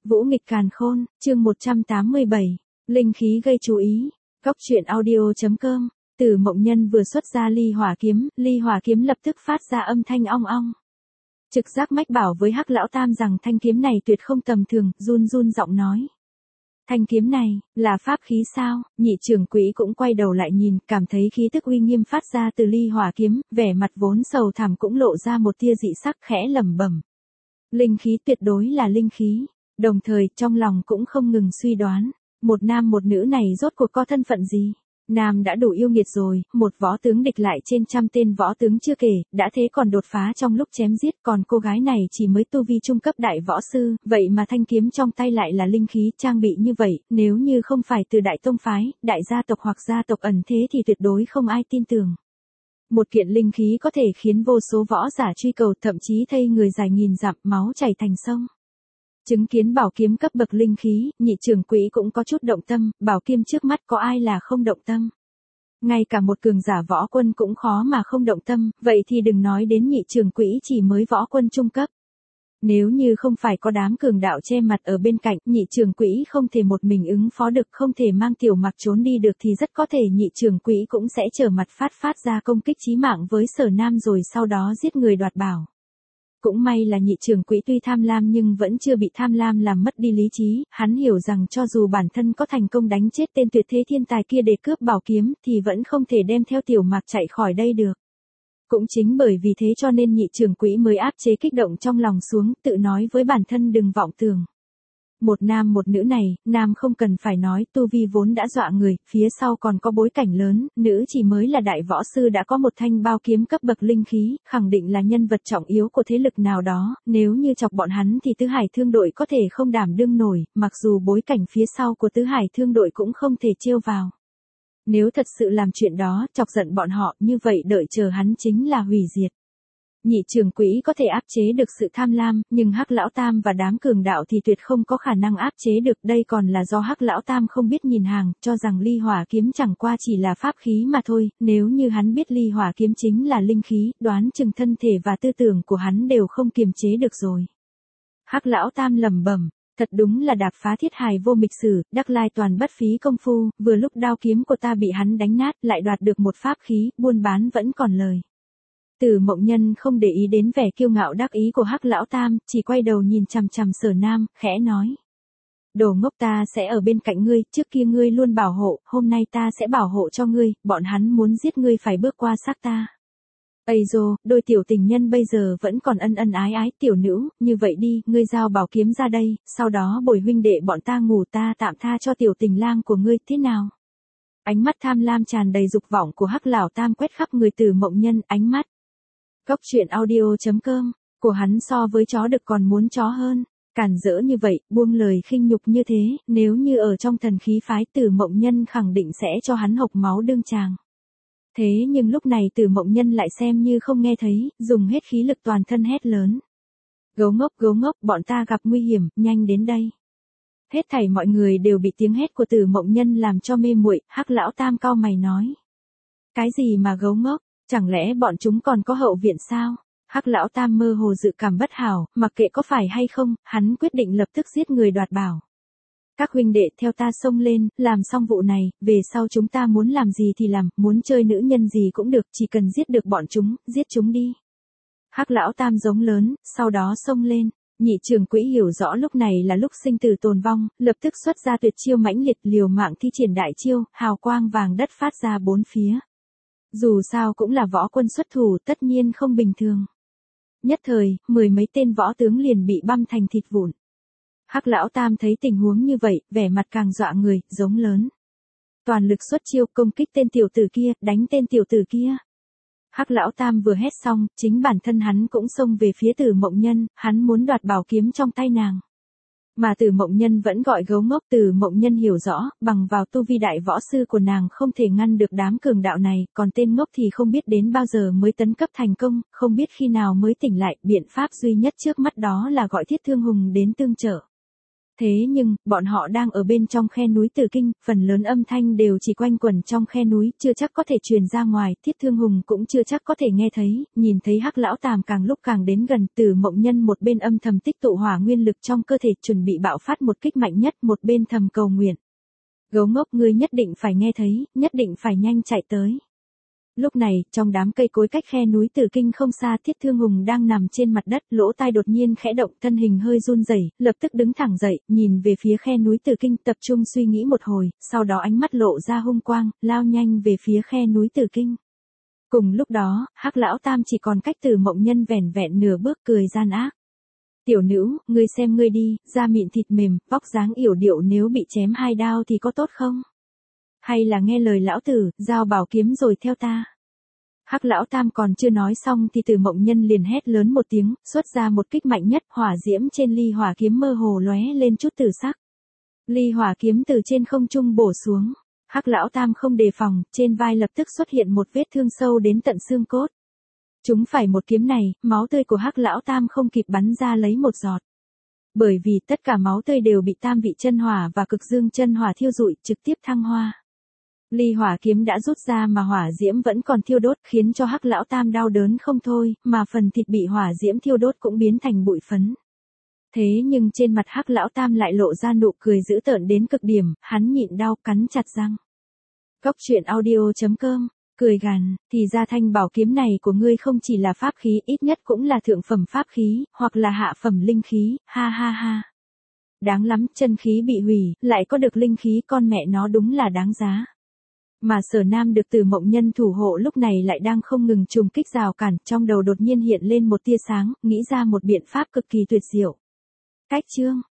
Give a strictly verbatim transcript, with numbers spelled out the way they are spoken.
Vũ nghịch càn khôn, chương một trăm tám mươi bảy, linh khí gây chú ý. Góc truyện audio.com. Từ Mộng Nhân vừa xuất ra ly hỏa kiếm, ly hỏa kiếm lập tức phát ra âm thanh ong ong. Trực giác mách bảo với Hắc lão tam rằng thanh kiếm này tuyệt không tầm thường, run run giọng nói: thanh kiếm này, là pháp khí sao? Nhị trưởng quỹ cũng quay đầu lại nhìn, cảm thấy khí tức uy nghiêm phát ra từ ly hỏa kiếm, vẻ mặt vốn sầu thảm cũng lộ ra một tia dị sắc, khẽ lẩm bẩm: linh khí, tuyệt đối là linh khí. Đồng thời, trong lòng cũng không ngừng suy đoán, một nam một nữ này rốt cuộc có thân phận gì? Nam đã đủ yêu nghiệt rồi, một võ tướng địch lại trên trăm tên võ tướng chưa kể, đã thế còn đột phá trong lúc chém giết, còn cô gái này chỉ mới tu vi trung cấp đại võ sư, vậy mà thanh kiếm trong tay lại là linh khí, trang bị như vậy, nếu như không phải từ đại tông phái, đại gia tộc hoặc gia tộc ẩn thế thì tuyệt đối không ai tin tưởng. Một kiện linh khí có thể khiến vô số võ giả truy cầu, thậm chí thây người dài nghìn dặm, máu chảy thành sông. Chứng kiến bảo kiếm cấp bậc linh khí, nhị trưởng quỹ cũng có chút động tâm, bảo kiếm trước mắt có ai là không động tâm. Ngay cả một cường giả võ quân cũng khó mà không động tâm, vậy thì đừng nói đến nhị trưởng quỹ chỉ mới võ quân trung cấp. Nếu như không phải có đám cường đạo che mặt ở bên cạnh, nhị trưởng quỹ không thể một mình ứng phó được, không thể mang tiểu mặc trốn đi được thì rất có thể nhị trưởng quỹ cũng sẽ trở mặt phát phát ra công kích chí mạng với Sở Nam rồi sau đó giết người đoạt bảo. Cũng may là nhị trưởng quỹ tuy tham lam nhưng vẫn chưa bị tham lam làm mất đi lý trí, hắn hiểu rằng cho dù bản thân có thành công đánh chết tên tuyệt thế thiên tài kia để cướp bảo kiếm thì vẫn không thể đem theo tiểu mạc chạy khỏi đây được. Cũng chính bởi vì thế cho nên nhị trưởng quỹ mới áp chế kích động trong lòng xuống, tự nói với bản thân đừng vọng tưởng. Một nam một nữ này, nam không cần phải nói, tu vi vốn đã dọa người, phía sau còn có bối cảnh lớn, nữ chỉ mới là đại võ sư đã có một thanh bao kiếm cấp bậc linh khí, khẳng định là nhân vật trọng yếu của thế lực nào đó, nếu như chọc bọn hắn thì Tứ Hải Thương đội có thể không đảm đương nổi, mặc dù bối cảnh phía sau của Tứ Hải Thương đội cũng không thể trêu vào. Nếu thật sự làm chuyện đó, chọc giận bọn họ, như vậy đợi chờ hắn chính là hủy diệt. Nhị trưởng quỹ có thể áp chế được sự tham lam, nhưng Hắc lão tam và đám cường đạo thì tuyệt không có khả năng áp chế được, đây còn là do Hắc lão tam không biết nhìn hàng, cho rằng ly hỏa kiếm chẳng qua chỉ là pháp khí mà thôi, nếu như hắn biết ly hỏa kiếm chính là linh khí, đoán chừng thân thể và tư tưởng của hắn đều không kiềm chế được rồi. Hắc lão tam lẩm bẩm, thật đúng là đạp phá thiết hài vô mịch sử, đắc lai toàn bất phí công phu, vừa lúc đao kiếm của ta bị hắn đánh nát, lại đoạt được một pháp khí, buôn bán vẫn còn lời. Từ Mộng Nhân không để ý đến vẻ kiêu ngạo đắc ý của Hắc lão tam, chỉ quay đầu nhìn chằm chằm Sở Nam, khẽ nói: đồ ngốc, ta sẽ ở bên cạnh ngươi, trước kia ngươi luôn bảo hộ, hôm nay ta sẽ bảo hộ cho ngươi, bọn hắn muốn giết ngươi phải bước qua xác ta. Ây dô, đôi tiểu tình nhân bây giờ vẫn còn ân ân ái ái, tiểu nữ, như vậy đi, ngươi giao bảo kiếm ra đây, sau đó bồi huynh đệ bọn ta ngủ, ta tạm tha cho tiểu tình lang của ngươi, thế nào? Ánh mắt tham lam tràn đầy dục vọng của Hắc lão tam quét khắp người Từ Mộng Nhân, ánh mắt Góc truyện audio.com, của hắn so với chó đực còn muốn chó hơn, cản rỡ như vậy, buông lời khinh nhục như thế, nếu như ở trong thần khí phái Từ Mộng Nhân khẳng định sẽ cho hắn hộc máu đương tràng. Thế nhưng lúc này Từ Mộng Nhân lại xem như không nghe thấy, dùng hết khí lực toàn thân hét lớn: gấu ngốc, gấu ngốc, bọn ta gặp nguy hiểm, nhanh đến đây. Hết thảy mọi người đều bị tiếng hét của Từ Mộng Nhân làm cho mê muội. Hắc lão tam cau mày nói: cái gì mà gấu ngốc? Chẳng lẽ bọn chúng còn có hậu viện sao? Hắc lão tam mơ hồ dự cảm bất hảo, mặc kệ có phải hay không, hắn quyết định lập tức giết người đoạt bảo. Các huynh đệ theo ta xông lên, làm xong vụ này, về sau chúng ta muốn làm gì thì làm, muốn chơi nữ nhân gì cũng được, chỉ cần giết được bọn chúng, giết chúng đi. Hắc lão tam giống lớn, sau đó xông lên. Nhị trưởng quỹ hiểu rõ lúc này là lúc sinh tử tồn vong, lập tức xuất ra tuyệt chiêu mãnh liệt, liều mạng thi triển đại chiêu, hào quang vàng đất phát ra bốn phía. Dù sao cũng là võ quân xuất thủ, tất nhiên không bình thường. Nhất thời, mười mấy tên võ tướng liền bị băm thành thịt vụn. Hắc lão tam thấy tình huống như vậy, vẻ mặt càng dọa người, giống lớn: toàn lực xuất chiêu, công kích tên tiểu tử kia, đánh tên tiểu tử kia. Hắc lão tam vừa hét xong, chính bản thân hắn cũng xông về phía Từ Mộng Nhân, hắn muốn đoạt bảo kiếm trong tay nàng. Mà Từ Mộng Nhân vẫn gọi gấu ngốc. Từ Mộng Nhân hiểu rõ, bằng vào tu vi đại võ sư của nàng không thể ngăn được đám cường đạo này, còn tên ngốc thì không biết đến bao giờ mới tấn cấp thành công, không biết khi nào mới tỉnh lại, biện pháp duy nhất trước mắt đó là gọi Thiết Thương Hùng đến tương trợ. Thế nhưng, bọn họ đang ở bên trong khe núi Tử Kinh, phần lớn âm thanh đều chỉ quanh quẩn trong khe núi, chưa chắc có thể truyền ra ngoài, Thiết Thương Hùng cũng chưa chắc có thể nghe thấy, nhìn thấy Hắc Lão Tam càng lúc càng đến gần, Tử Mộng Nhân một bên âm thầm tích tụ hỏa nguyên lực trong cơ thể chuẩn bị bạo phát một kích mạnh nhất, một bên thầm cầu nguyện. Gấu ngốc, ngươi nhất định phải nghe thấy, nhất định phải nhanh chạy tới. Lúc này, trong đám cây cối cách khe núi Tử Kinh không xa, Thiết Thương Hùng đang nằm trên mặt đất, lỗ tai đột nhiên khẽ động, thân hình hơi run rẩy, lập tức đứng thẳng dậy, nhìn về phía khe núi Tử Kinh, tập trung suy nghĩ một hồi, sau đó ánh mắt lộ ra hung quang, lao nhanh về phía khe núi Tử Kinh. Cùng lúc đó, Hắc Lão Tam chỉ còn cách Tử Mộng Nhân vẻn vẹn nửa bước, cười gian ác. Tiểu nữ, ngươi xem ngươi đi, da mịn thịt mềm, vóc dáng yểu điệu, nếu bị chém hai đao thì có tốt không? Hay là nghe lời lão tử, giao bảo kiếm rồi theo ta. Hắc Lão Tam còn chưa nói xong thì Tử Mộng Nhân liền hét lớn một tiếng, xuất ra một kích mạnh nhất, hỏa diễm trên ly hỏa kiếm mơ hồ lóe lên chút tử sắc. Ly hỏa kiếm từ trên không trung bổ xuống. Hắc Lão Tam không đề phòng, trên vai lập tức xuất hiện một vết thương sâu đến tận xương cốt. Chúng phải một kiếm này, máu tươi của Hắc Lão Tam không kịp bắn ra lấy một giọt. Bởi vì tất cả máu tươi đều bị tam vị chân hỏa và cực dương chân hỏa thiêu rụi, trực tiếp thăng hoa. Ly hỏa kiếm đã rút ra mà hỏa diễm vẫn còn thiêu đốt, khiến cho Hắc Lão Tam đau đớn không thôi, mà phần thịt bị hỏa diễm thiêu đốt cũng biến thành bụi phấn. Thế nhưng trên mặt Hắc Lão Tam lại lộ ra nụ cười dữ tợn đến cực điểm, hắn nhịn đau cắn chặt răng. Cốc truyện audio chấm com, cười gằn, thì ra thanh bảo kiếm này của ngươi không chỉ là pháp khí, ít nhất cũng là thượng phẩm pháp khí, hoặc là hạ phẩm linh khí, ha ha ha. Đáng lắm, chân khí bị hủy, lại có được linh khí, con mẹ nó đúng là đáng giá. Mà Sở Nam được Tử Mộng Nhân thủ hộ lúc này lại đang không ngừng trùng kích rào cản, trong đầu đột nhiên hiện lên một tia sáng, nghĩ ra một biện pháp cực kỳ tuyệt diệu. Cách chương